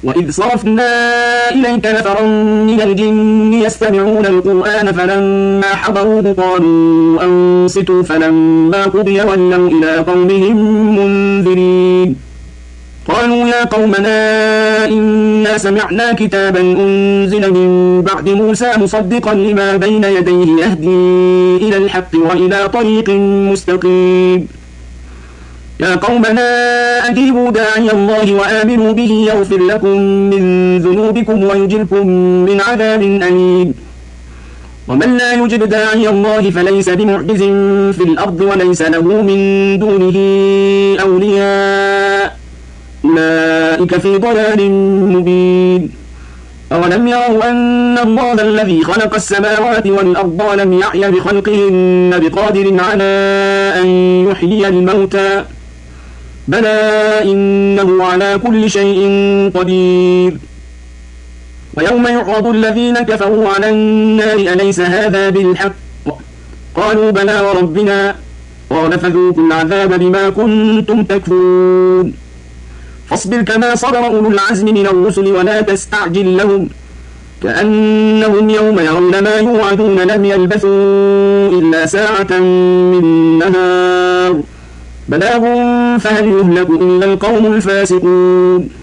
وإذ صرفنا إليك نفرا من الجن يستمعون القرآن فلما حضروه قالوا أنصتوا فلما قضي ولوا إلى قومهم منذرين قالوا يا قومنا إنا سمعنا كتابا أنزل من بعد موسى مصدقا لما بين يديه يهدي إلى الحق وإلى طريق مستقيم يا قومنا أجيبوا داعي الله وآمنوا به يغفر لكم من ذنوبكم ويجركم من عذاب أليم ومن لا يجب داعي الله فليس بمعجز في الأرض وليس له من دونه أولياء أولئك في ضلال مبين أولم يروا أن الله الذي خلق السماوات والأرض ولم يعي بخلقهن بقادر على أن يحيي الموتى بلى إنه على كل شيء قدير ويوم يعرض الذين كفروا على النار أليس هذا بالحق قالوا بلى وربنا قال فذوقوا العذاب بما كنتم تكفرون فاصبر كما صبر أولو العزم من الرسل ولا تستعجل لهم كأنهم يوم يرون ما يوعدون لم يلبثوا إلا ساعة من نهار بلاغ فهل يهلك إلا القوم الفاسقون